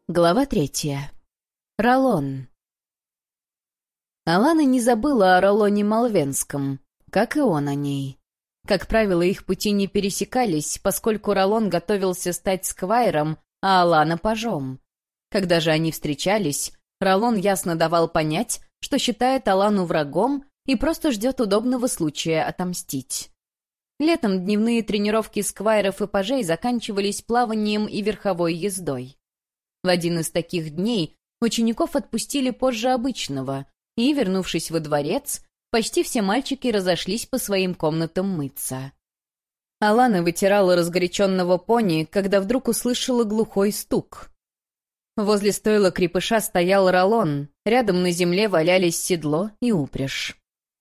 Глава 3. Ролон. Алана не забыла о Ролоне Малвенском, как и он о ней. Как правило, их пути не пересекались, поскольку Ролон готовился стать сквайром, а Алана — пажом. Когда же они встречались, Ролон ясно давал понять, что считает Алану врагом и просто ждет удобного случая отомстить. Летом дневные тренировки сквайров и пажей заканчивались плаванием и верховой ездой. В один из таких дней учеников отпустили позже обычного, и, вернувшись во дворец, почти все мальчики разошлись по своим комнатам мыться. Алана вытирала разгоряченного пони, когда вдруг услышала глухой стук. Возле стойла крепыша стоял Ролон, рядом на земле валялись седло и упряжь.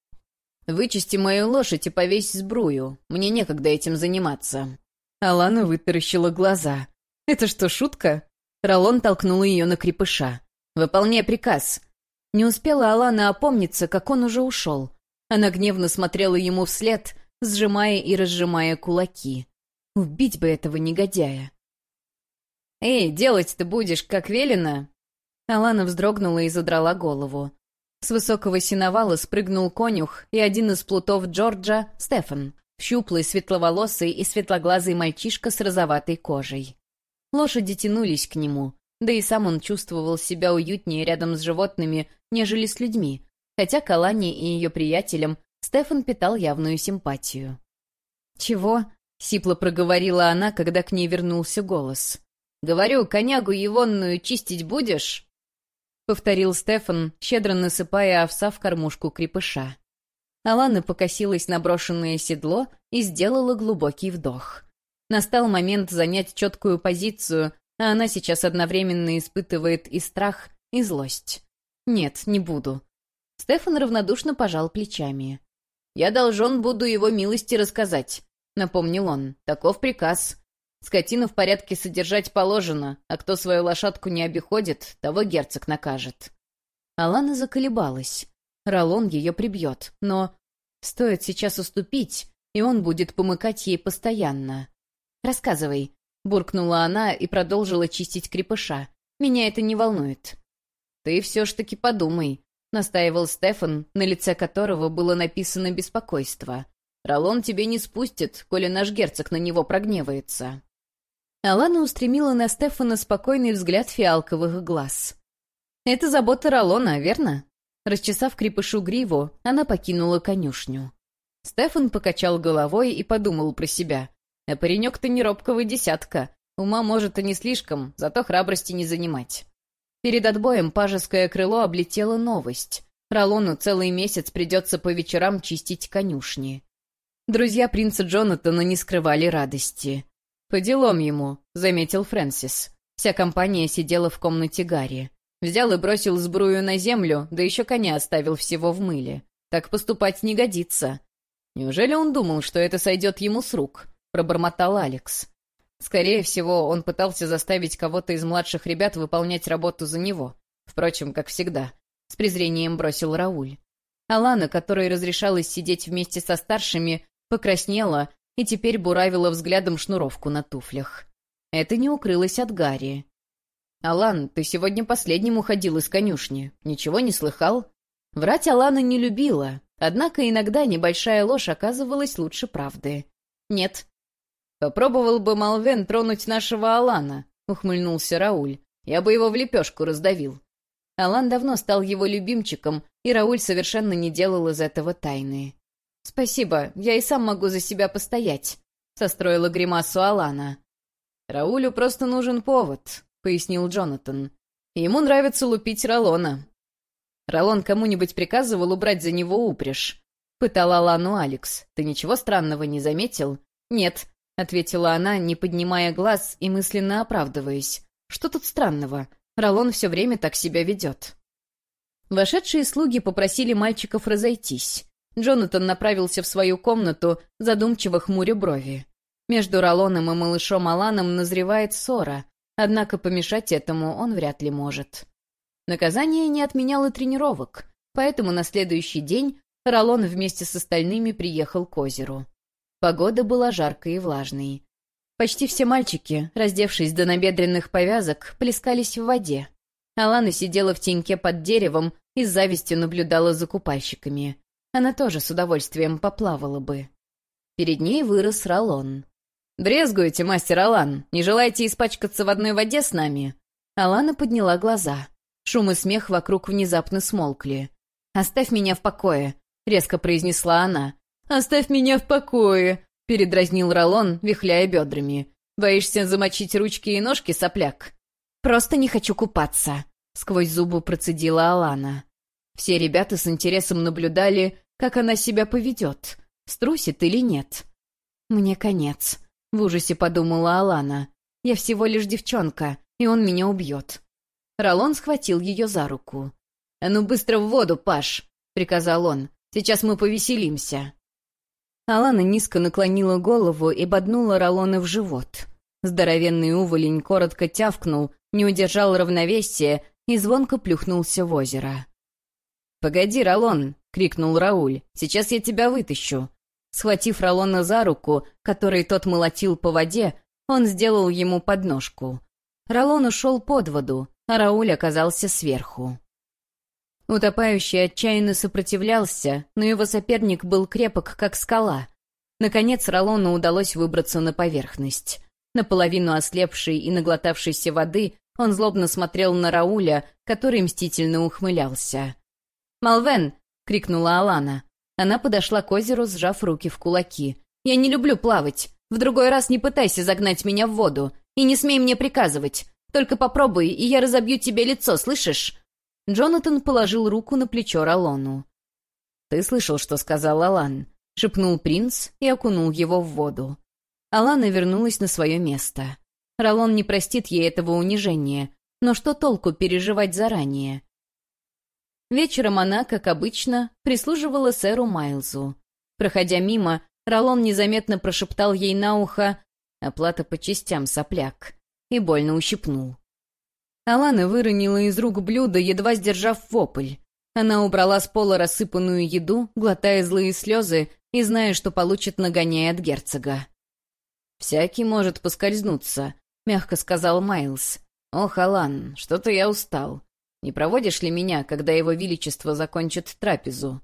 «Вычисти мою лошадь и повесь сбрую, мне некогда этим заниматься». Алана вытаращила глаза. «Это что, шутка?» Ролон толкнул ее на крепыша. «Выполняй приказ». Не успела Алана опомниться, как он уже ушел. Она гневно смотрела ему вслед, сжимая и разжимая кулаки. Убить бы этого негодяя. «Эй, делать ты будешь, как велено?» Алана вздрогнула и задрала голову. С высокого сеновала спрыгнул конюх и один из плутов Джорджа, Стефан, щуплый, светловолосый и светлоглазый мальчишка с розоватой кожей. Лошади тянулись к нему, да и сам он чувствовал себя уютнее рядом с животными, нежели с людьми, хотя к Алане и ее приятелям Стефан питал явную симпатию. «Чего?» — сипло проговорила она, когда к ней вернулся голос. «Говорю, конягу егонную чистить будешь?» — повторил Стефан, щедро насыпая овса в кормушку крепыша. Алана покосилась на брошенное седло и сделала глубокий вдох. Настал момент занять четкую позицию, а она сейчас одновременно испытывает и страх, и злость. «Нет, не буду». Стефан равнодушно пожал плечами. «Я должен буду его милости рассказать», — напомнил он. «Таков приказ. Скотину в порядке содержать положено, а кто свою лошадку не обиходит, того герцог накажет». Алана заколебалась. Ролон ее прибьет, но стоит сейчас уступить, и он будет помыкать ей постоянно. «Рассказывай», — буркнула она и продолжила чистить крепыша. «Меня это не волнует». «Ты все ж таки подумай», — настаивал Стефан, на лице которого было написано беспокойство. «Ролон тебе не спустит, коли наш герцог на него прогневается». Алана устремила на Стефана спокойный взгляд фиалковых глаз. «Это забота Ролона, верно?» Расчесав крепышу гриву, она покинула конюшню. Стефан покачал головой и подумал про себя. А паренек-то не робкого десятка. Ума, может, и не слишком, зато храбрости не занимать. Перед отбоем пажеское крыло облетела новость. Ролону целый месяц придется по вечерам чистить конюшни. Друзья принца Джонатана не скрывали радости. «По делам ему», — заметил Фрэнсис. Вся компания сидела в комнате Гарри. Взял и бросил сбрую на землю, да еще коня оставил всего в мыле. Так поступать не годится. Неужели он думал, что это сойдет ему с рук? — пробормотал Алекс. Скорее всего, он пытался заставить кого-то из младших ребят выполнять работу за него. Впрочем, как всегда. С презрением бросил Рауль. Алана, которой разрешалось сидеть вместе со старшими, покраснела и теперь буравила взглядом шнуровку на туфлях. Это не укрылось от Гарри. «Алан, ты сегодня последним уходил из конюшни. Ничего не слыхал?» Врать Алана не любила, однако иногда небольшая ложь оказывалась лучше правды. «Нет». «Попробовал бы Малвен тронуть нашего Алана», — ухмыльнулся Рауль. «Я бы его в лепешку раздавил». Алан давно стал его любимчиком, и Рауль совершенно не делал из этого тайны. «Спасибо, я и сам могу за себя постоять», — состроила гримасу Алана. «Раулю просто нужен повод», — пояснил Джонатан. «Ему нравится лупить Ролона». «Ролон кому-нибудь приказывал убрать за него упряжь?» — пытал Алану Алекс. «Ты ничего странного не заметил?» «Нет», — ответила она, не поднимая глаз и мысленно оправдываясь. «Что тут странного? Ролон все время так себя ведет». Вошедшие слуги попросили мальчиков разойтись. Джонатан направился в свою комнату, задумчиво хмуря брови. Между Ролоном и малышом Аланом назревает ссора, однако помешать этому он вряд ли может. Наказание не отменяло тренировок, поэтому на следующий день Ролон вместе с остальными приехал к озеру. Погода была жаркой и влажной. Почти все мальчики, раздевшись до набедренных повязок, плескались в воде. Алана сидела в теньке под деревом и с завистью наблюдала за купальщиками. Она тоже с удовольствием поплавала бы. Перед ней вырос Ролон. «Брезгуете, мастер Алан? Не желаете испачкаться в одной воде с нами?» Алана подняла глаза. Шум и смех вокруг внезапно смолкли. «Оставь меня в покое», — резко произнесла она. «Оставь меня в покое», — передразнил Ролон, вихляя бедрами. «Боишься замочить ручки и ножки, сопляк?» «Просто не хочу купаться», — сквозь зубы процедила Алана. Все ребята с интересом наблюдали, как она себя поведет, струсит или нет. «Мне конец», — в ужасе подумала Алана. «Я всего лишь девчонка, и он меня убьет». Ролон схватил ее за руку. «А ну быстро в воду, Паш!» — приказал он. «Сейчас мы повеселимся». Алана низко наклонила голову и боднула Ролона в живот. Здоровенный уволень коротко тявкнул, не удержал равновесия и звонко плюхнулся в озеро. «Погоди, Ролон!» — крикнул Рауль. «Сейчас я тебя вытащу!» Схватив Ролона за руку, которой тот молотил по воде, он сделал ему подножку. Ролон ушел под воду, а Рауль оказался сверху. Утопающий отчаянно сопротивлялся, но его соперник был крепок, как скала. Наконец Ролону удалось выбраться на поверхность. Наполовину ослепший и наглотавшийся воды, он злобно смотрел на Рауля, который мстительно ухмылялся. «Малвен!» — крикнула Алана. Она подошла к озеру, сжав руки в кулаки. «Я не люблю плавать. В другой раз не пытайся загнать меня в воду. И не смей мне приказывать. Только попробуй, и я разобью тебе лицо, слышишь?» Джонатан положил руку на плечо Ролону. «Ты слышал, что сказал Алан?» — шепнул принц и окунул его в воду. Алана вернулась на свое место. Ролон не простит ей этого унижения, но что толку переживать заранее? Вечером она, как обычно, прислуживала сэру Майлзу. Проходя мимо, Ролон незаметно прошептал ей на ухо «Оплата по частям, сопляк», и больно ущипнул. Алана выронила из рук блюдо, едва сдержав вопль. Она убрала с пола рассыпанную еду, глотая злые слезы и зная, что получит нагоняй от герцога. «Всякий может поскользнуться», — мягко сказал Майлз. «Ох, Алан, что-то я устал. Не проводишь ли меня, когда его величество закончит трапезу?»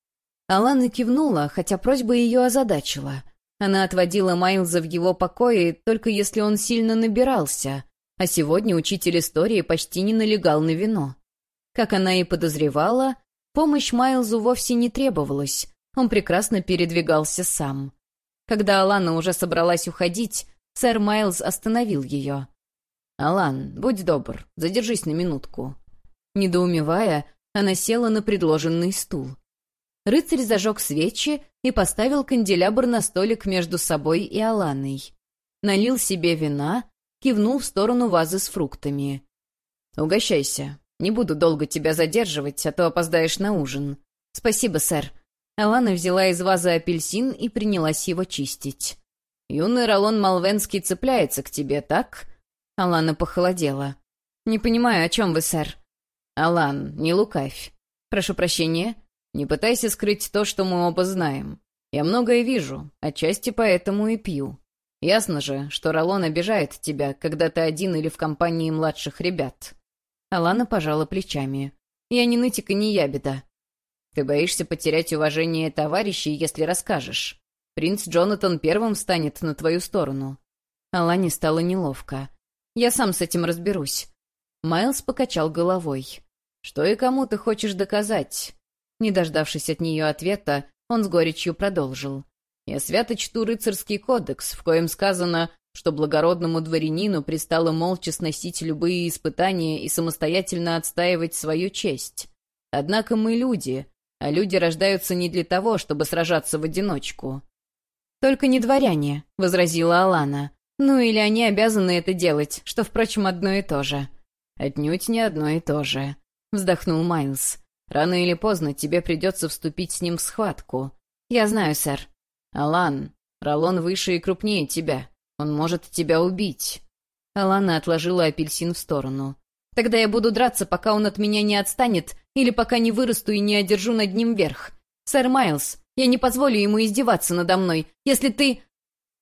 Алана кивнула, хотя просьба ее озадачила. Она отводила Майлза в его покое, только если он сильно набирался, а сегодня учитель истории почти не налегал на вино. Как она и подозревала, помощь Майлзу вовсе не требовалась, он прекрасно передвигался сам. Когда Алана уже собралась уходить, сэр Майлз остановил ее. «Алан, будь добр, задержись на минутку». Недоумевая, она села на предложенный стул. Рыцарь зажег свечи и поставил канделябр на столик между собой и Аланой. Налил себе вина, кивнул в сторону вазы с фруктами. «Угощайся. Не буду долго тебя задерживать, а то опоздаешь на ужин». «Спасибо, сэр». Алана взяла из вазы апельсин и принялась его чистить. «Юный Ролон Малвенский цепляется к тебе, так?» Алана похолодела. «Не понимаю, о чем вы, сэр?» «Алан, не лукавь. Прошу прощения. Не пытайся скрыть то, что мы оба знаем. Я многое вижу, отчасти поэтому и пью. Ясно же, что Ролон обижает тебя, когда ты один или в компании младших ребят». Алана пожала плечами. «Я не нытик и не ябеда. Ты боишься потерять уважение товарищей, если расскажешь. Принц Джонатан первым встанет на твою сторону». Алане стало неловко. «Я сам с этим разберусь». Майлз покачал головой. «Что и кому ты хочешь доказать?» Не дождавшись от нее ответа, он с горечью продолжил. «Я свято чту рыцарский кодекс, в коем сказано, что благородному дворянину пристало молча сносить любые испытания и самостоятельно отстаивать свою честь. Однако мы люди, а люди рождаются не для того, чтобы сражаться в одиночку». «Только не дворяне», — возразила Алана. «Ну или они обязаны это делать, что, впрочем, одно и то же». «Отнюдь не одно и то же», — вздохнул Майлз. «Рано или поздно тебе придется вступить с ним в схватку». «Я знаю, сэр». «Алан, Ролон выше и крупнее тебя. Он может тебя убить». Алана отложила апельсин в сторону. «Тогда я буду драться, пока он от меня не отстанет, или пока не вырасту и не одержу над ним верх. Сэр Майлз, я не позволю ему издеваться надо мной, если ты...»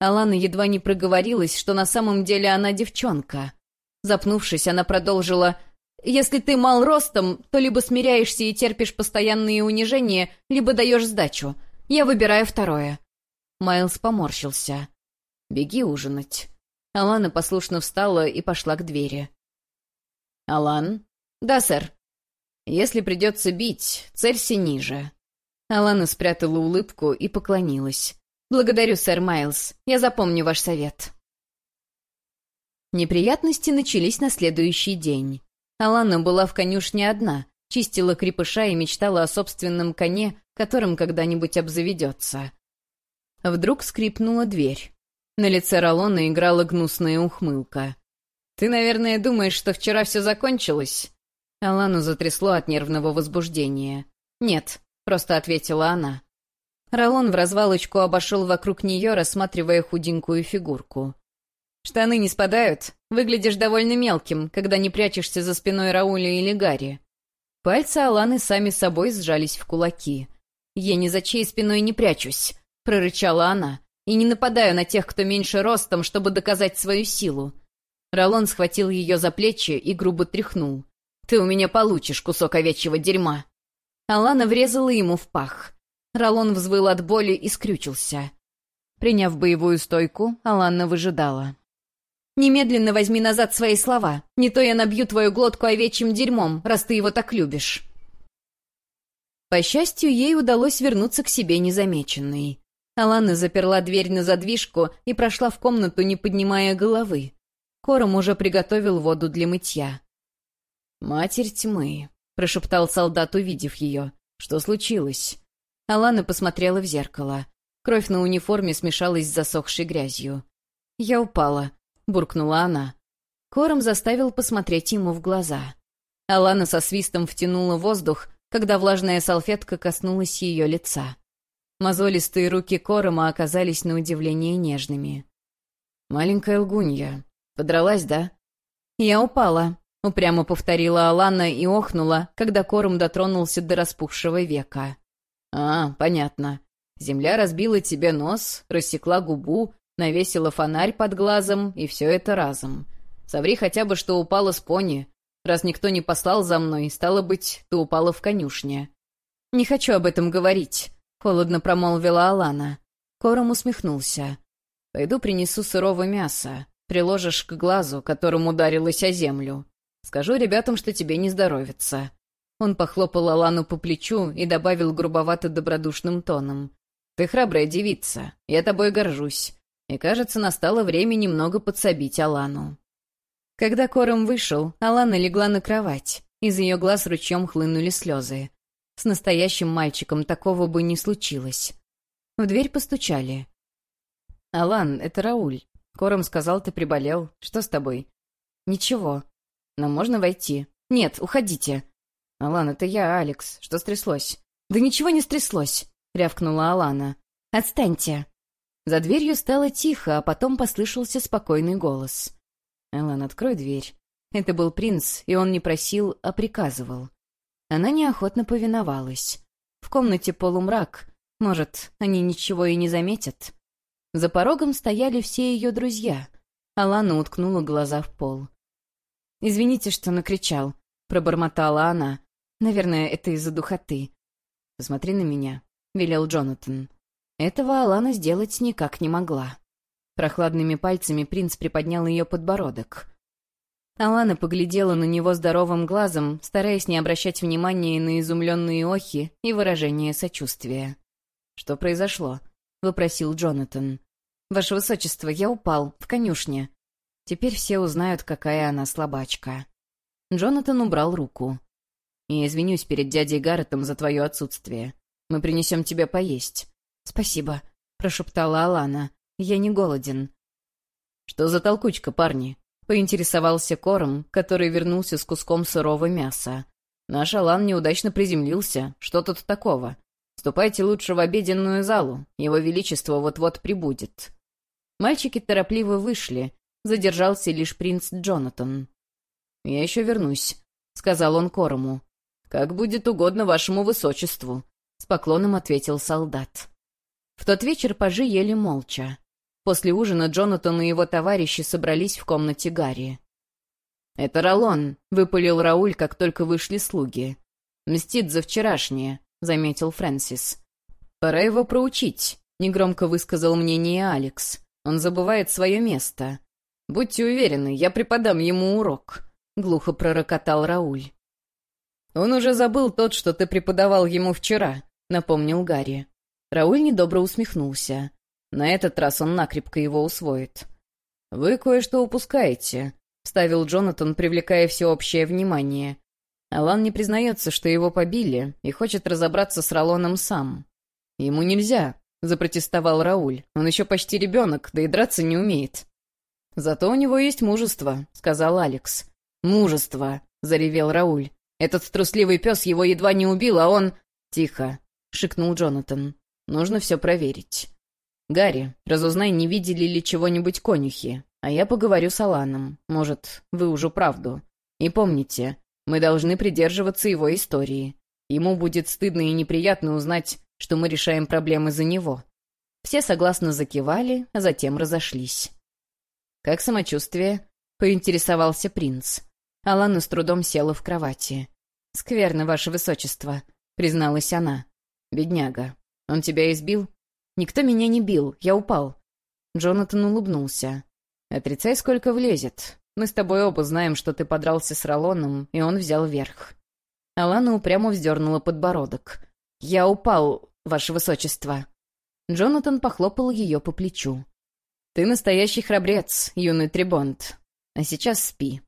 Алана едва не проговорилась, что на самом деле она девчонка. Запнувшись, она продолжила: «Если ты мал ростом, то либо смиряешься и терпишь постоянные унижения, либо даешь сдачу. Я выбираю второе». Майлз поморщился. «Беги ужинать». Алана послушно встала и пошла к двери. «Алан?» «Да, сэр». «Если придется бить, целься ниже». Алана спрятала улыбку и поклонилась. «Благодарю, сэр Майлз. Я запомню ваш совет». Неприятности начались на следующий день. Алана была в конюшне одна, чистила крепыша и мечтала о собственном коне, которым когда-нибудь обзаведется. Вдруг скрипнула дверь. На лице Ролана играла гнусная ухмылка. «Ты, наверное, думаешь, что вчера все закончилось?» Алану затрясло от нервного возбуждения. «Нет», — просто ответила она. Ролан вразвалочку обошел вокруг нее, рассматривая худенькую фигурку. «Штаны не спадают? Выглядишь довольно мелким, когда не прячешься за спиной Рауля или Гарри». Пальцы Аланы сами собой сжались в кулаки. «Я ни за чьей спиной не прячусь», — прорычала она, «и не нападаю на тех, кто меньше ростом, чтобы доказать свою силу». Ролан схватил ее за плечи и грубо тряхнул. «Ты у меня получишь кусок овечьего дерьма». Алана врезала ему в пах. Ролан взвыл от боли и скрючился. Приняв боевую стойку, Алана выжидала. «Немедленно возьми назад свои слова. Не то я набью твою глотку овечьим дерьмом, раз ты его так любишь». По счастью, ей удалось вернуться к себе незамеченной. Алана заперла дверь на задвижку и прошла в комнату, не поднимая головы. Кором уже приготовил воду для мытья. «Матерь тьмы», — прошептал солдат, увидев ее. «Что случилось?» Алана посмотрела в зеркало. Кровь на униформе смешалась с засохшей грязью. «Я упала», — буркнула она. Кором заставил посмотреть ему в глаза. Алана со свистом втянула воздух, когда влажная салфетка коснулась ее лица. Мозолистые руки Корома оказались на удивление нежными. «Маленькая лгунья. Подралась, да?» «Я упала», — упрямо повторила Алана и охнула, когда Кором дотронулся до распухшего века. «А, понятно. Земля разбила тебе нос, рассекла губу, навесила фонарь под глазом, и все это разом. Соври хотя бы, что упала с пони. Раз никто не послал за мной, стало быть, ты упала в конюшне». «Не хочу об этом говорить», — холодно промолвила Алана. Кором усмехнулся. «Пойду принесу сырого мяса. Приложишь к глазу, которым ударилась о землю. Скажу ребятам, что тебе не здоровится». Он похлопал Алану по плечу и добавил грубовато-добродушным тоном. «Ты храбрая девица, я тобой горжусь. И, кажется, настало время немного подсобить Алану». Когда Кором вышел, Алана легла на кровать. Из ее глаз ручьем хлынули слезы. С настоящим мальчиком такого бы не случилось. В дверь постучали. «Алан, это Рауль. Кором сказал, ты приболел. Что с тобой?» «Ничего. Но можно войти?» «Нет, уходите». «Алан, это я, Алекс. Что стряслось?» «Да ничего не стряслось», — рявкнула Алана. «Отстаньте». За дверью стало тихо, а потом послышался спокойный голос. «Алан, открой дверь». Это был принц, и он не просил, а приказывал. Она неохотно повиновалась. В комнате полумрак. Может, они ничего и не заметят. За порогом стояли все ее друзья. Алана уткнула глаза в пол. «Извините, что накричал», — пробормотала она. «Наверное, это из-за духоты». «Посмотри на меня», — велел Джонатан. Этого Алана сделать никак не могла. Прохладными пальцами принц приподнял ее подбородок. Алана поглядела на него здоровым глазом, стараясь не обращать внимания на изумленные охи и выражение сочувствия. «Что произошло?» — вопросил Джонатан. «Ваше высочество, я упал, в конюшне. Теперь все узнают, какая она слабачка». Джонатан убрал руку. «Я извинюсь перед дядей Гарретом за твое отсутствие. Мы принесем тебе поесть». «Спасибо», — прошептала Алана. «Я не голоден». «Что за толкучка, парни?» — поинтересовался Кором, который вернулся с куском сырого мяса. «Наш Алан неудачно приземлился. Что тут такого? Ступайте лучше в обеденную залу. Его Величество вот-вот прибудет». Мальчики торопливо вышли. Задержался лишь принц Джонатан. «Я еще вернусь», — сказал он Корому. «Как будет угодно вашему высочеству», — с поклоном ответил солдат. В тот вечер пажи ели молча. После ужина Джонатан и его товарищи собрались в комнате Гарри. «Это Ролон», — выпалил Рауль, как только вышли слуги. «Мстит за вчерашнее», — заметил Фрэнсис. «Пора его проучить», — негромко высказал мнение Алекс. «Он забывает свое место». «Будьте уверены, я преподам ему урок», — глухо пророкотал Рауль. «Он уже забыл тот, что ты преподавал ему вчера», — напомнил Гарри. Рауль недобро усмехнулся. На этот раз он накрепко его усвоит. «Вы кое-что упускаете», — вставил Джонатан, привлекая всеобщее внимание. Алан не признается, что его побили, и хочет разобраться с Ролоном сам. «Ему нельзя», — запротестовал Рауль. «Он еще почти ребенок, да и драться не умеет». «Зато у него есть мужество», — сказал Алекс. «Мужество», — заревел Рауль. «Этот трусливый пес его едва не убил, а он...» «Тихо», — шикнул Джонатан. «Нужно все проверить. Гарри, разузнай, не видели ли чего-нибудь конюхи, а я поговорю с Аланом. Может, выужу правду. И помните, мы должны придерживаться его истории. Ему будет стыдно и неприятно узнать, что мы решаем проблемы за него». Все согласно закивали, а затем разошлись. «Как самочувствие?» — поинтересовался принц. Алана с трудом села в кровати. «Скверно, ваше высочество», — призналась она. «Бедняга. Он тебя избил?» «Никто меня не бил, я упал». Джонатан улыбнулся. «Отрицай, сколько влезет. Мы с тобой оба знаем, что ты подрался с Ролоном, и он взял верх». Алана упрямо вздернула подбородок. «Я упал, ваше высочество». Джонатан похлопал ее по плечу. «Ты настоящий храбрец, юный Трибонт. А сейчас спи».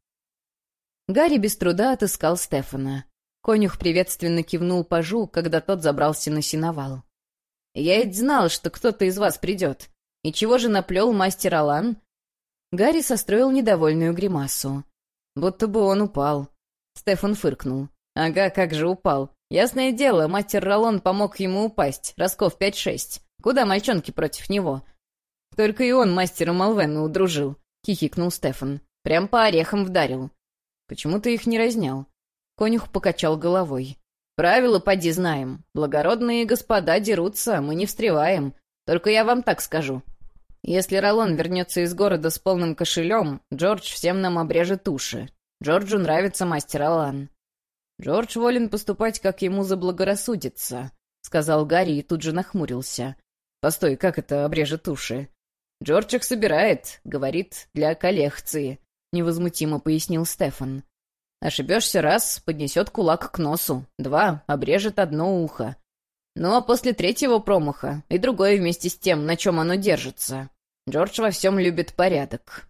Гарри без труда отыскал Стефана. Конюх приветственно кивнул пажу, когда тот забрался на сеновал. «Я ведь знал, что кто-то из вас придет. И чего же наплел мастер Алан?» Гарри состроил недовольную гримасу. «Будто бы он упал». Стефан фыркнул. «Ага, как же упал. Ясное дело, мастер Ролон помог ему упасть, расков 5-6. Куда мальчонки против него?» «Только и он мастера Малвена удружил», — хихикнул Стефан. «Прям по орехам вдарил». «Почему ты их не разнял?» Конюх покачал головой. «Правила поди знаем. Благородные господа дерутся, мы не встреваем. Только я вам так скажу. Если Ролон вернется из города с полным кошелем, Джордж всем нам обрежет уши. Джорджу нравится мастер Алан». «Джордж волен поступать, как ему заблагорассудится», — сказал Гарри и тут же нахмурился. «Постой, как это обрежет уши?» «Джордж их собирает, говорит, для коллекции», — невозмутимо пояснил Стефан. «Ошибешься раз, поднесет кулак к носу, два, обрежет одно ухо. Ну а после третьего промаха и другое вместе с тем, на чем оно держится. Джордж во всем любит порядок».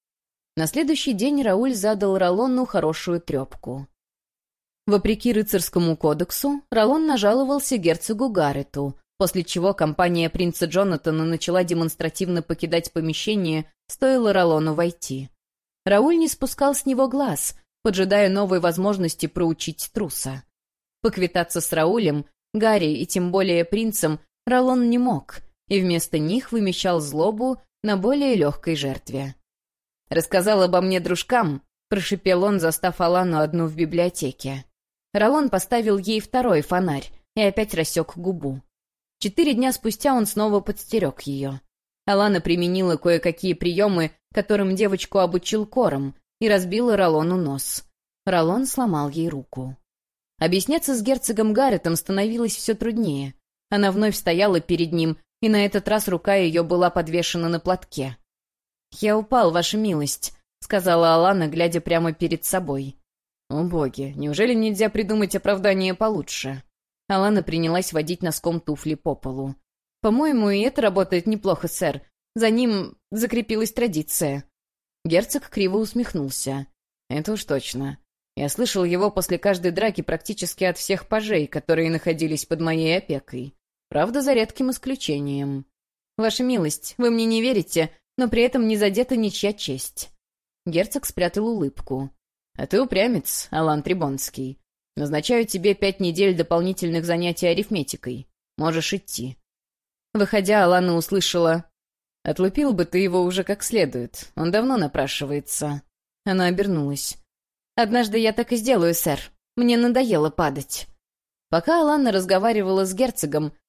На следующий день Рауль задал Ролону хорошую трепку. Вопреки рыцарскому кодексу, Ролон нажаловался герцогу Гаррету, после чего компания принца Джонатана начала демонстративно покидать помещение, стоило Ролону войти. Рауль не спускал с него глаз, поджидая новой возможности проучить труса. Поквитаться с Раулем, Гарри и тем более принцем Ролон не мог, и вместо них вымещал злобу на более легкой жертве. «Рассказал обо мне дружкам», — прошипел он, застав Алану одну в библиотеке. Ролон поставил ей второй фонарь и опять рассек губу. 4 дня спустя он снова подстерег ее. Алана применила кое-какие приемы, которым девочку обучил Кором, и разбила Ролону нос. Ролон сломал ей руку. Объясняться с герцогом Гарретом становилось все труднее. Она вновь стояла перед ним, и на этот раз рука ее была подвешена на платке. «Я упал, ваша милость», — сказала Алана, глядя прямо перед собой. «О боги, неужели нельзя придумать оправдание получше?» Алана принялась водить носком туфли по полу. «По-моему, и это работает неплохо, сэр. За ним закрепилась традиция». Герцог криво усмехнулся. «Это уж точно. Я слышал его после каждой драки практически от всех пажей, которые находились под моей опекой. Правда, за редким исключением. Ваша милость, вы мне не верите, но при этом не задета ничья честь». Герцог спрятал улыбку. «А ты упрямец, Алан Трибонский. Назначаю тебе 5 недель дополнительных занятий арифметикой. Можешь идти». Выходя, Алана услышала: «Отлупил бы ты его уже как следует. Он давно напрашивается». Она обернулась. «Однажды я так и сделаю, сэр. Мне надоело падать». Пока Алана разговаривала с герцогом,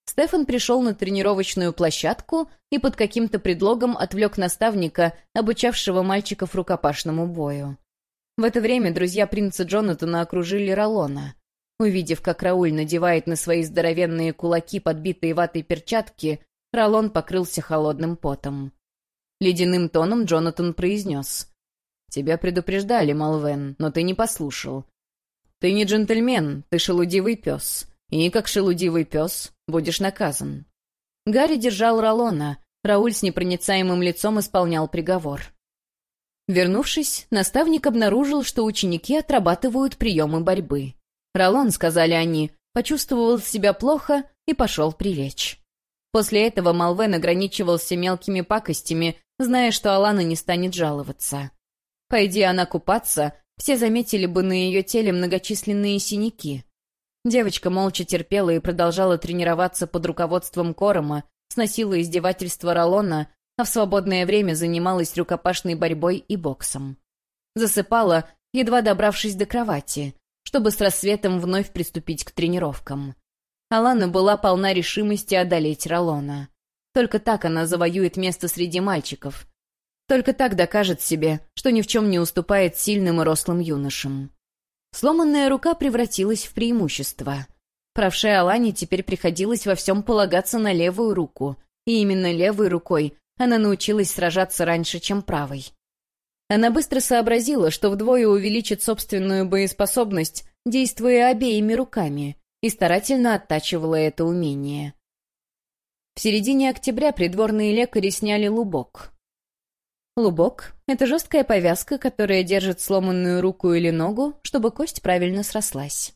Стефан пришел на тренировочную площадку и под каким-то предлогом отвлек наставника, обучавшего мальчиков рукопашному бою. В это время друзья принца Джонатана окружили Ролона. Увидев, как Рауль надевает на свои здоровенные кулаки подбитые ватой перчатки, Ролон покрылся холодным потом. Ледяным тоном Джонатан произнес: «Тебя предупреждали, Малвен, но ты не послушал. Ты не джентльмен, ты шелудивый пес. И, как шелудивый пес, будешь наказан». Гарри держал Ролона, Рауль с непроницаемым лицом исполнял приговор. Вернувшись, наставник обнаружил, что ученики отрабатывают приемы борьбы. Ролон, сказали они, почувствовал себя плохо и пошел прилечь. После этого Малвен ограничивался мелкими пакостями, зная, что Алана не станет жаловаться. Пойди она купаться, все заметили бы на ее теле многочисленные синяки. Девочка молча терпела и продолжала тренироваться под руководством Корома, сносила издевательства Ролона, а в свободное время занималась рукопашной борьбой и боксом. Засыпала, едва добравшись до кровати, чтобы с рассветом вновь приступить к тренировкам. Алана была полна решимости одолеть Ролона. Только так она завоюет место среди мальчиков. Только так докажет себе, что ни в чем не уступает сильным и рослым юношам. Сломанная рука превратилась в преимущество. Правшей Алане теперь приходилось во всем полагаться на левую руку, и именно левой рукой она научилась сражаться раньше, чем правой. Она быстро сообразила, что вдвое увеличит собственную боеспособность, действуя обеими руками, и старательно оттачивала это умение. В середине октября придворные лекари сняли лубок. Лубок — это жесткая повязка, которая держит сломанную руку или ногу, чтобы кость правильно срослась.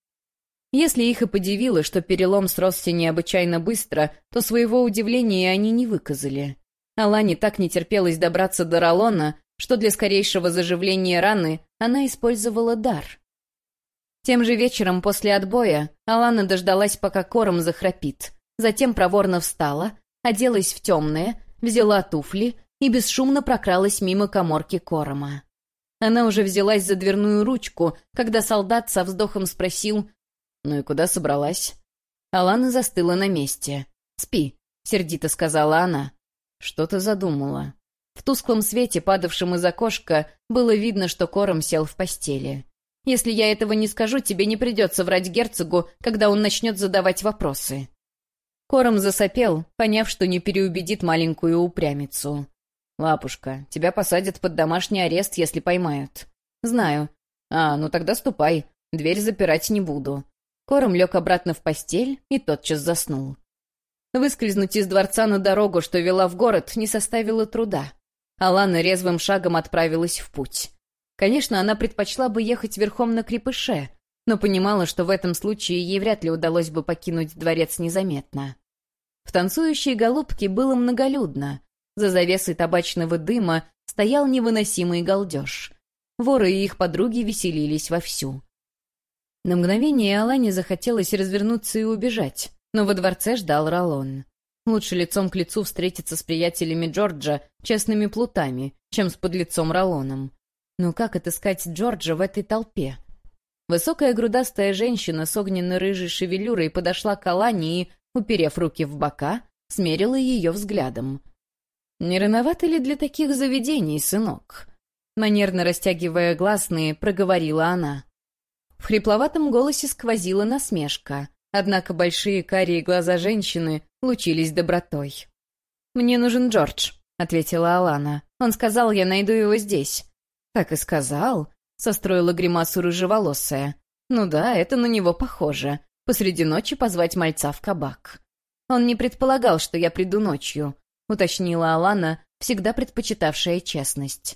Если их и подивило, что перелом сросся необычайно быстро, то своего удивления они не выказали. Алане так не терпелось добраться до Ролона, что для скорейшего заживления раны она использовала дар. Тем же вечером после отбоя Алана дождалась, пока Кором захрапит, затем проворно встала, оделась в темное, взяла туфли и бесшумно прокралась мимо каморки Корома. Она уже взялась за дверную ручку, когда солдат со вздохом спросил: «Ну и куда собралась?» Алана застыла на месте. «Спи», — сердито сказала она. «Что ты задумала?» В тусклом свете, падавшем из окошка, было видно, что Кором сел в постели. «Если я этого не скажу, тебе не придется врать герцогу, когда он начнет задавать вопросы». Кором засопел, поняв, что не переубедит маленькую упрямицу. «Лапушка, тебя посадят под домашний арест, если поймают». «Знаю». Ну тогда ступай, дверь запирать не буду». Кором лег обратно в постель и тотчас заснул. Выскользнуть из дворца на дорогу, что вела в город, не составило труда. Алана резвым шагом отправилась в путь. Конечно, она предпочла бы ехать верхом на крепыше, но понимала, что в этом случае ей вряд ли удалось бы покинуть дворец незаметно. В танцующей голубке было многолюдно. За завесой табачного дыма стоял невыносимый галдеж. Воры и их подруги веселились вовсю. На мгновение Алане захотелось развернуться и убежать, но во дворце ждал Ролон. Лучше лицом к лицу встретиться с приятелями Джорджа, честными плутами, чем с подлецом Ролоном. Но как отыскать Джорджа в этой толпе? Высокая грудастая женщина с огненно-рыжей шевелюрой подошла к Алане и, уперев руки в бока, смерила ее взглядом. «Не рановато ли для таких заведений, сынок?» Манерно растягивая гласные, проговорила она. В хрипловатом голосе сквозила насмешка, однако большие карие глаза женщины лучились добротой. «Мне нужен Джордж», — ответила Алана. «Он сказал, я найду его здесь». «Так и сказал», — состроила гримасу рыжеволосая. «Ну да, это на него похоже. Посреди ночи позвать мальца в кабак». «Он не предполагал, что я приду ночью», — уточнила Алана, всегда предпочитавшая честность.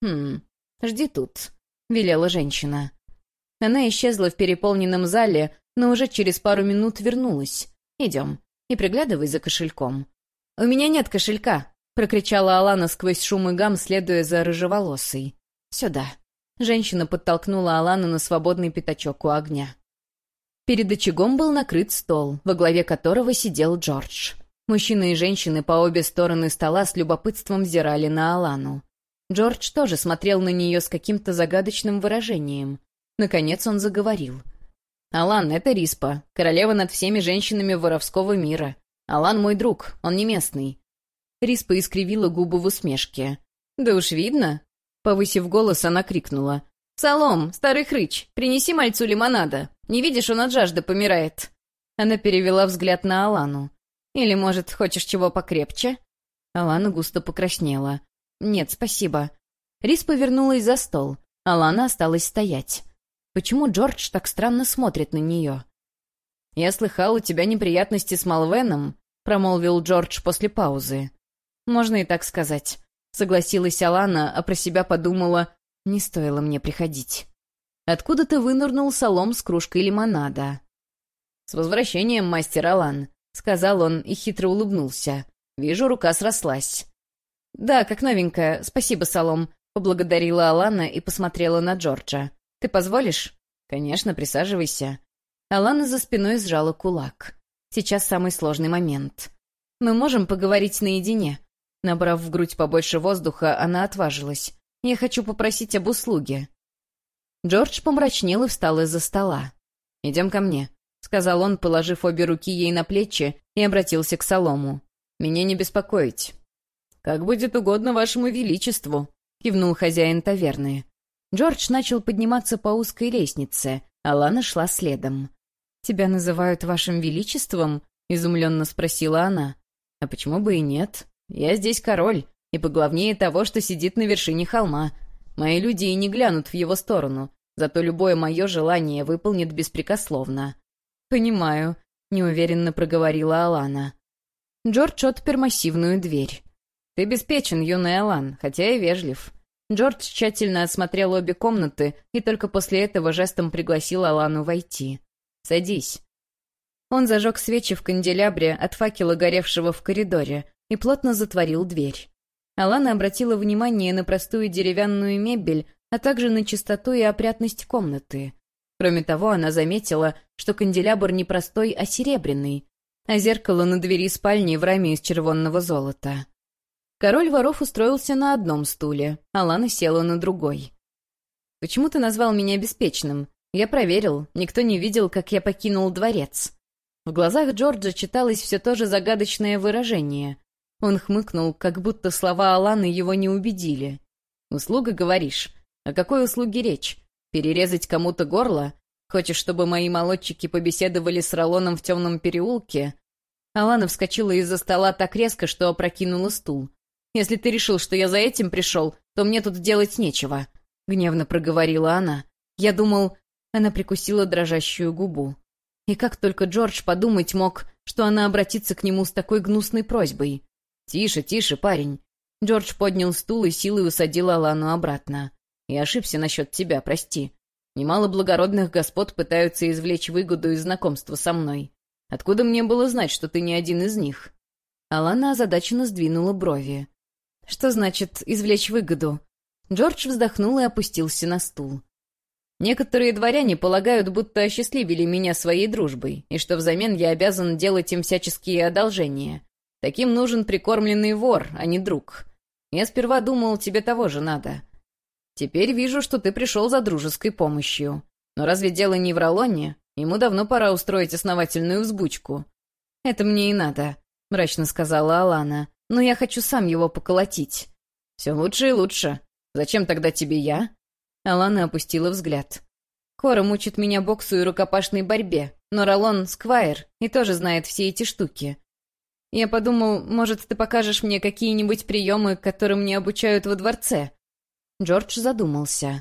«Жди тут», — велела женщина. Она исчезла в переполненном зале, но уже через пару минут вернулась. «Идем. И приглядывай за кошельком». «У меня нет кошелька», — прокричала Алана сквозь шум и гам, следуя за рыжеволосой. «Сюда». Женщина подтолкнула Алану на свободный пятачок у огня. Перед очагом был накрыт стол, во главе которого сидел Джордж. Мужчины и женщины по обе стороны стола с любопытством взирали на Алану. Джордж тоже смотрел на нее с каким-то загадочным выражением. Наконец он заговорил. «Алан, это Риспа, королева над всеми женщинами воровского мира. Алан мой друг, он не местный». Риспа искривила губы в усмешке. «Да уж видно». Повысив голос, она крикнула. «Салом, старый хрыч, принеси мальцу лимонада. Не видишь, он от жажды помирает». Она перевела взгляд на Алану. «Или, может, хочешь чего покрепче?» Алана густо покраснела. «Нет, спасибо». Рис повернулась за стол. Алана осталась стоять. Почему Джордж так странно смотрит на нее? «Я слыхал, у тебя неприятности с Малвеном», — промолвил Джордж после паузы. «Можно и так сказать», — согласилась Алана, а про себя подумала, не стоило мне приходить. Откуда-то вынырнул Салом с кружкой лимонада. «С возвращением, мастер Алан», — сказал он и хитро улыбнулся. «Вижу, рука срослась». «Да, как новенькая. Спасибо, Салом», — поблагодарила Алана и посмотрела на Джорджа. «Ты позволишь?» «Конечно, присаживайся». Алана за спиной сжала кулак. Сейчас самый сложный момент. «Мы можем поговорить наедине?» Набрав в грудь побольше воздуха, она отважилась. «Я хочу попросить об услуге». Джордж помрачнел и встал из-за стола. «Идем ко мне», — сказал он, положив обе руки ей на плечи, и обратился к Салому. «Меня не беспокоить». «Как будет угодно вашему величеству», — кивнул хозяин таверны. Джордж начал подниматься по узкой лестнице, а Лана шла следом. «Тебя называют вашим величеством?» — изумленно спросила она. «А почему бы и нет? Я здесь король, и поглавнее того, что сидит на вершине холма. Мои люди и не глянут в его сторону, зато любое мое желание выполнит беспрекословно». «Понимаю», — неуверенно проговорила Алана. Джордж отпер массивную дверь. «Ты беспечен, юный Алан, хотя и вежлив». Джордж тщательно осмотрел обе комнаты и только после этого жестом пригласил Алану войти. «Садись». Он зажег свечи в канделябре от факела, горевшего в коридоре, и плотно затворил дверь. Алана обратила внимание на простую деревянную мебель, а также на чистоту и опрятность комнаты. Кроме того, она заметила, что канделябр не простой, а серебряный, а зеркало на двери спальни в раме из червонного золота. Король воров устроился на одном стуле, а Лана села на другой. «Почему ты назвал меня беспечным? Я проверил, никто не видел, как я покинул дворец». В глазах Джорджа читалось все то же загадочное выражение. Он хмыкнул, как будто слова Аланы его не убедили. «Услуга, говоришь? О какой услуге речь? Перерезать кому-то горло? Хочешь, чтобы мои молодчики побеседовали с Ролоном в темном переулке?» Алана вскочила из-за стола так резко, что опрокинула стул. «Если ты решил, что я за этим пришел, то мне тут делать нечего», — гневно проговорила она. «Я думал...» — она прикусила дрожащую губу. И как только Джордж подумать мог, что она обратится к нему с такой гнусной просьбой. «Тише, тише, парень». Джордж поднял стул и силой усадил Алану обратно. «Я ошибся насчет тебя, прости. Немало благородных господ пытаются извлечь выгоду из знакомства со мной. Откуда мне было знать, что ты не один из них?» Алана озадаченно сдвинула брови. «Что значит «извлечь выгоду»?» Джордж вздохнул и опустился на стул. «Некоторые дворяне полагают, будто осчастливили меня своей дружбой, и что взамен я обязан делать им всяческие одолжения. Таким нужен прикормленный вор, а не друг. Я сперва думал, тебе того же надо. Теперь вижу, что ты пришел за дружеской помощью. Но разве дело не в Ролоне? Ему давно пора устроить основательную взбучку». «Это мне и надо», — мрачно сказала Алана. «Но я хочу сам его поколотить». «Все лучше и лучше. Зачем тогда тебе я?» Алана опустила взгляд. «Кора мучит меня боксу и рукопашной борьбе, но Ролон — сквайр и тоже знает все эти штуки. Я подумал, может, ты покажешь мне какие-нибудь приемы, которым не обучают во дворце?» Джордж задумался.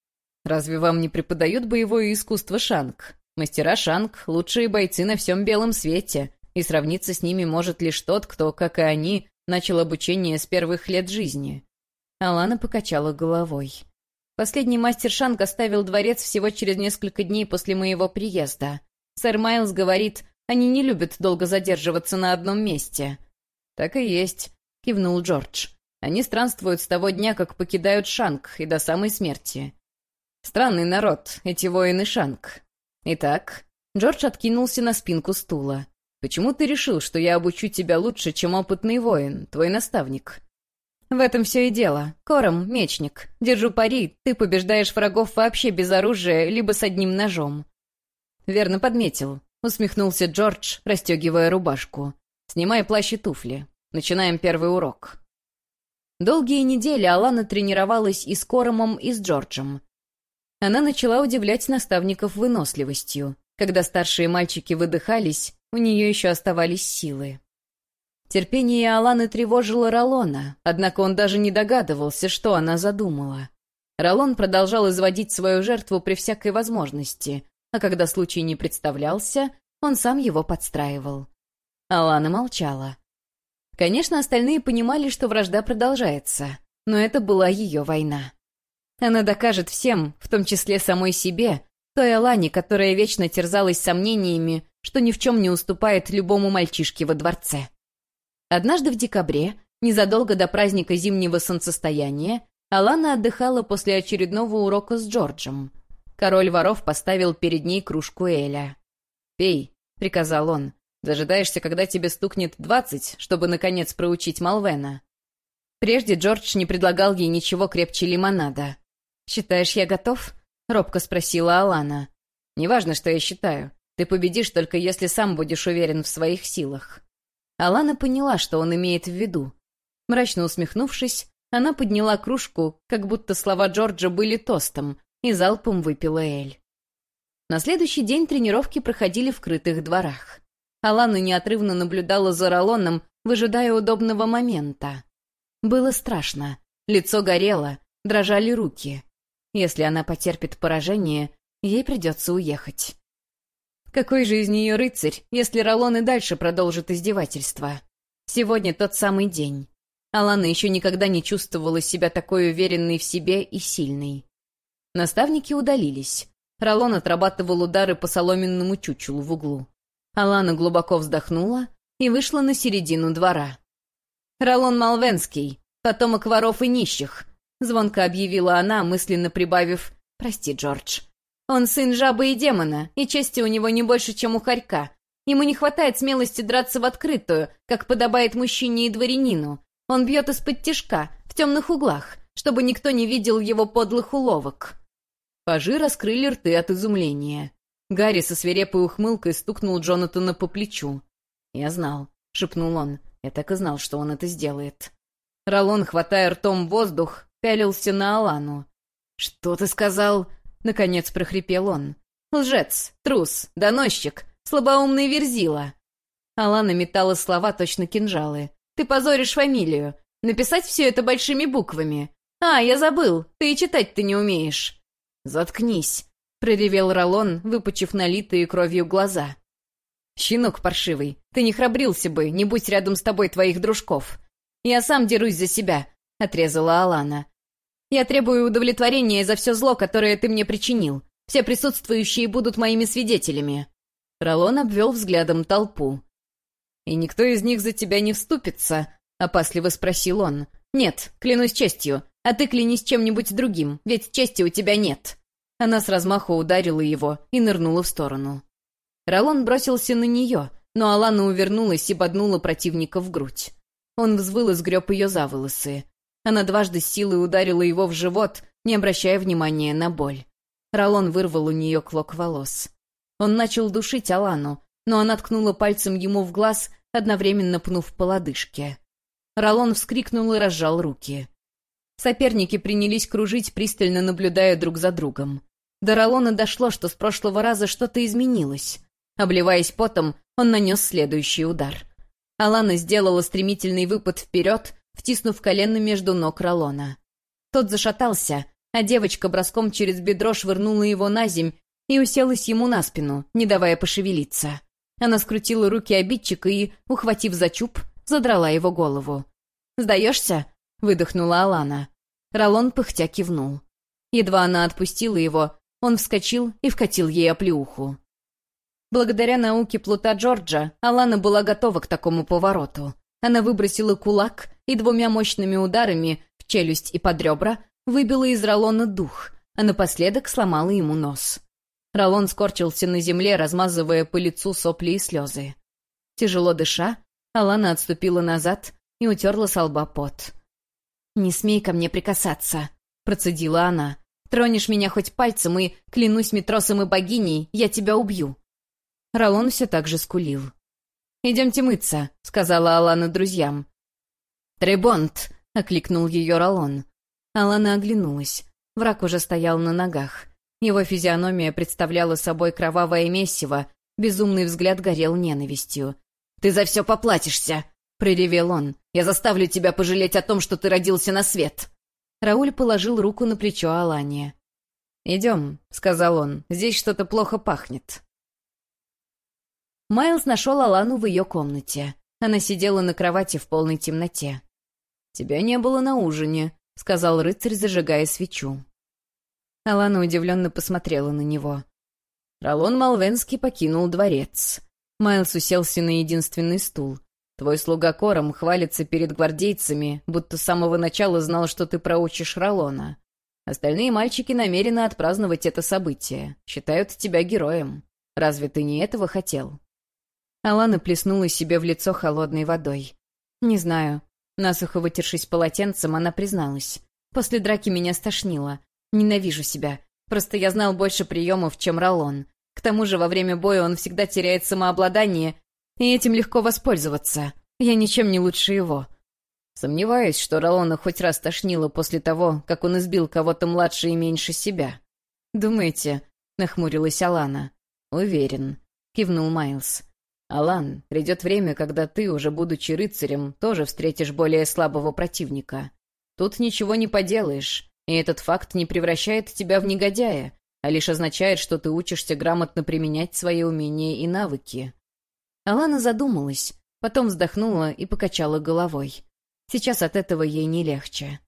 «Разве вам не преподают боевое искусство Шанг? Мастера Шанг — лучшие бойцы на всем белом свете, и сравниться с ними может лишь тот, кто, как и они, начал обучение с первых лет жизни». Алана покачала головой. «Последний мастер Шанг оставил дворец всего через несколько дней после моего приезда. Сэр Майлз говорит, они не любят долго задерживаться на одном месте». «Так и есть», — кивнул Джордж. «Они странствуют с того дня, как покидают Шанг, и до самой смерти. Странный народ, эти воины Шанг. Итак...» Джордж откинулся на спинку стула. «Почему ты решил, что я обучу тебя лучше, чем опытный воин, твой наставник?» «В этом все и дело. Кором — мечник. Держу пари, ты побеждаешь врагов вообще без оружия, либо с одним ножом». верно подметил», — усмехнулся Джордж, расстегивая рубашку. «Снимай плащ и туфли. Начинаем первый урок». Долгие недели Алана тренировалась и с Коромом, и с Джорджем. Она начала удивлять наставников выносливостью. Когда старшие мальчики выдыхались, у нее еще оставались силы. Терпение Аланы тревожило Ролона, однако он даже не догадывался, что она задумала. Ролон продолжал изводить свою жертву при всякой возможности, а когда случай не представлялся, он сам его подстраивал. Алана молчала. Конечно, остальные понимали, что вражда продолжается, но это была ее война. Она докажет всем, в том числе самой себе, той Алане, которая вечно терзалась сомнениями, что ни в чем не уступает любому мальчишке во дворце. Однажды в декабре, незадолго до праздника зимнего солнцестояния, Алана отдыхала после очередного урока с Джорджем. Король воров поставил перед ней кружку эля. «Пей», — приказал он. «Дожидаешься, когда тебе стукнет 20, чтобы, наконец, проучить Малвена». Прежде Джордж не предлагал ей ничего крепче лимонада. «Считаешь, я готов?» — робко спросила Алана. «Неважно, что я считаю. Ты победишь, только если сам будешь уверен в своих силах». Алана поняла, что он имеет в виду. Мрачно усмехнувшись, она подняла кружку, как будто слова Джорджа были тостом, и залпом выпила эль. На следующий день тренировки проходили в крытых дворах. Алана неотрывно наблюдала за Ролоном, выжидая удобного момента. Было страшно. Лицо горело, дрожали руки. Если она потерпит поражение, ей придется уехать. Какой же из нее рыцарь, если Ролон и дальше продолжит издевательство? Сегодня тот самый день. Алана еще никогда не чувствовала себя такой уверенной в себе и сильной. Наставники удалились. Ролон отрабатывал удары по соломенному чучелу в углу. Алана глубоко вздохнула и вышла на середину двора. «Ролон Малвенский, потомок воров и нищих», — звонко объявила она, мысленно прибавив «Прости, Джордж». «Он сын жабы и демона, и чести у него не больше, чем у хорька. Ему не хватает смелости драться в открытую, как подобает мужчине и дворянину. Он бьет из-под тишка, в темных углах, чтобы никто не видел его подлых уловок». Пажи раскрыли рты от изумления. Гарри со свирепой ухмылкой стукнул Джонатана по плечу. «Я знал», — шепнул он. «Я так и знал, что он это сделает». Ролон, хватая ртом воздух, пялился на Алану. «Что ты сказал?» — наконец прохрипел он. «Лжец, трус, доносчик, слабоумный верзила». Алана метала слова точно кинжалы. «Ты позоришь фамилию. Написать все это большими буквами. А, я забыл, ты и читать-то не умеешь». «Заткнись», — проревел Ролон, выпучив налитые кровью глаза. «Щенок паршивый, ты не храбрился бы, не будь рядом с тобой твоих дружков. Я сам дерусь за себя», — отрезала Алана. «Я требую удовлетворения за все зло, которое ты мне причинил. Все присутствующие будут моими свидетелями». Ролон обвел взглядом толпу. «И никто из них за тебя не вступится?» — опасливо спросил он. «Нет, клянусь честью, а ты клянись чем-нибудь другим, ведь чести у тебя нет». Она с размаху ударила его и нырнула в сторону. Ролон бросился на нее, но Алана увернулась и боднула противника в грудь. Он взвыл и сгреб ее за волосы. Она дважды с силой ударила его в живот, не обращая внимания на боль. Ролон вырвал у нее клок волос. Он начал душить Алану, но она ткнула пальцем ему в глаз, одновременно пнув по лодыжке. Ролон вскрикнул и разжал руки. Соперники принялись кружить, пристально наблюдая друг за другом. До Ролона дошло, что с прошлого раза что-то изменилось. Обливаясь потом, он нанес следующий удар. Алана сделала стремительный выпад вперед, втиснув колено между ног Ролона. Тот зашатался, а девочка броском через бедро швырнула его на земь и уселась ему на спину, не давая пошевелиться. Она скрутила руки обидчика и, ухватив за чуб, задрала его голову. «Сдаешься?» — выдохнула Алана. Ролон пыхтя кивнул. Едва она отпустила его, он вскочил и вкатил ей оплеуху. Благодаря науке плута Джорджа, Алана была готова к такому повороту. Она выбросила кулак и двумя мощными ударами в челюсть и под ребра выбила из Ролона дух, а напоследок сломала ему нос. Ролон скорчился на земле, размазывая по лицу сопли и слезы. Тяжело дыша, Алана отступила назад и утерла со лба пот. «Не смей ко мне прикасаться», — процедила она. «Тронешь меня хоть пальцем, и, клянусь Митросом и богиней, я тебя убью». Ролон все так же скулил. «Идемте мыться», — сказала Алана друзьям. «Требонт!» — окликнул ее Ролон. Алана оглянулась. Враг уже стоял на ногах. Его физиономия представляла собой кровавое месиво, безумный взгляд горел ненавистью. «Ты за все поплатишься!» — проревел он. «Я заставлю тебя пожалеть о том, что ты родился на свет!» Рауль положил руку на плечо Алане. «Идем», — сказал он, — «здесь что-то плохо пахнет». Майлз нашел Алану в ее комнате. Она сидела на кровати в полной темноте. «Тебя не было на ужине», — сказал рыцарь, зажигая свечу. Алана удивленно посмотрела на него. Ролон Малвенский покинул дворец. Майлз уселся на единственный стул. «Твой слуга Кором хвалится перед гвардейцами, будто с самого начала знал, что ты проучишь Ролона. Остальные мальчики намерены отпраздновать это событие. Считают тебя героем. Разве ты не этого хотел?» Алана плеснула себе в лицо холодной водой. «Не знаю». Насухо вытершись полотенцем, она призналась. «После драки меня стошнило. Ненавижу себя. Просто я знал больше приемов, чем Ролон. К тому же во время боя он всегда теряет самообладание, и этим легко воспользоваться. Я ничем не лучше его». «Сомневаюсь, что Ролона хоть раз тошнило после того, как он избил кого-то младше и меньше себя». «Думаете?» — нахмурилась Алана. «Уверен», — кивнул Майлз. «Алан, придет время, когда ты, уже будучи рыцарем, тоже встретишь более слабого противника. Тут ничего не поделаешь, и этот факт не превращает тебя в негодяя, а лишь означает, что ты учишься грамотно применять свои умения и навыки». Алана задумалась, потом вздохнула и покачала головой. Сейчас от этого ей не легче.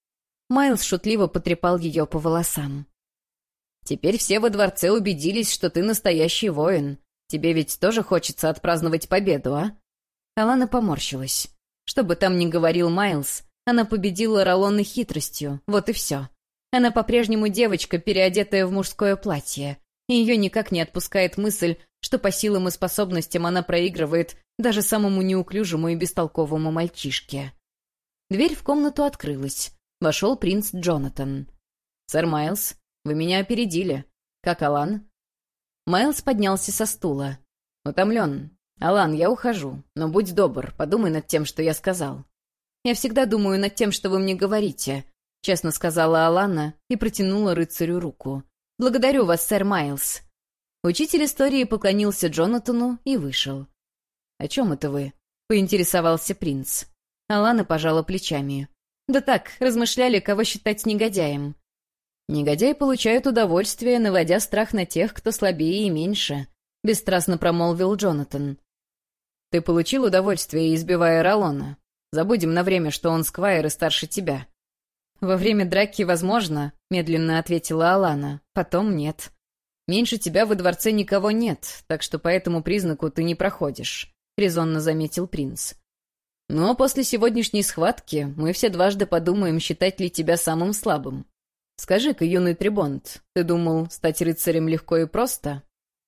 Майлз шутливо потрепал ее по волосам. «Теперь все во дворце убедились, что ты настоящий воин. Тебе ведь тоже хочется отпраздновать победу, а?» Алана поморщилась. Что бы там ни говорил Майлз, она победила Ролона хитростью, вот и все. Она по-прежнему девочка, переодетая в мужское платье, и ее никак не отпускает мысль, что по силам и способностям она проигрывает даже самому неуклюжему и бестолковому мальчишке. Дверь в комнату открылась. Вошел принц Джонатан. «Сэр Майлз, вы меня опередили. Как Алан?» Майлз поднялся со стула. «Утомлен. Алан, я ухожу, но будь добр, подумай над тем, что я сказал». «Я всегда думаю над тем, что вы мне говорите», — честно сказала Алана и протянула рыцарю руку. «Благодарю вас, сэр Майлз». Учитель истории поклонился Джонатану и вышел. «О чем это вы?» — поинтересовался принц. Алана пожала плечами. «Да так, размышляли, кого считать негодяем». «Негодяи получают удовольствие, наводя страх на тех, кто слабее и меньше», — бесстрастно промолвил Джонатан. «Ты получил удовольствие, избивая Ролона? Забудем на время, что он сквайр и старше тебя». «Во время драки возможно», — медленно ответила Алана. «Потом нет. Меньше тебя во дворце никого нет, так что по этому признаку ты не проходишь», — резонно заметил принц. «Но после сегодняшней схватки мы все дважды подумаем, считать ли тебя самым слабым. Скажи-ка, юный Требонт, ты думал, стать рыцарем легко и просто?»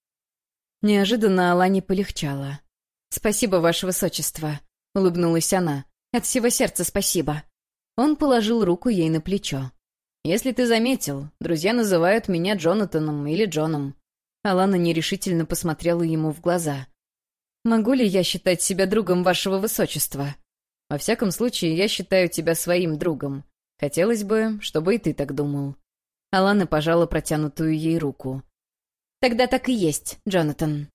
Неожиданно Алане полегчало. «Спасибо, ваше высочество», — улыбнулась она. «От всего сердца спасибо». Он положил руку ей на плечо. «Если ты заметил, друзья называют меня Джонатаном или Джоном». Алана нерешительно посмотрела ему в глаза. «Могу ли я считать себя другом вашего высочества?» «Во всяком случае, я считаю тебя своим другом. Хотелось бы, чтобы и ты так думал». Алана пожала протянутую ей руку. «Тогда так и есть, Джонатан».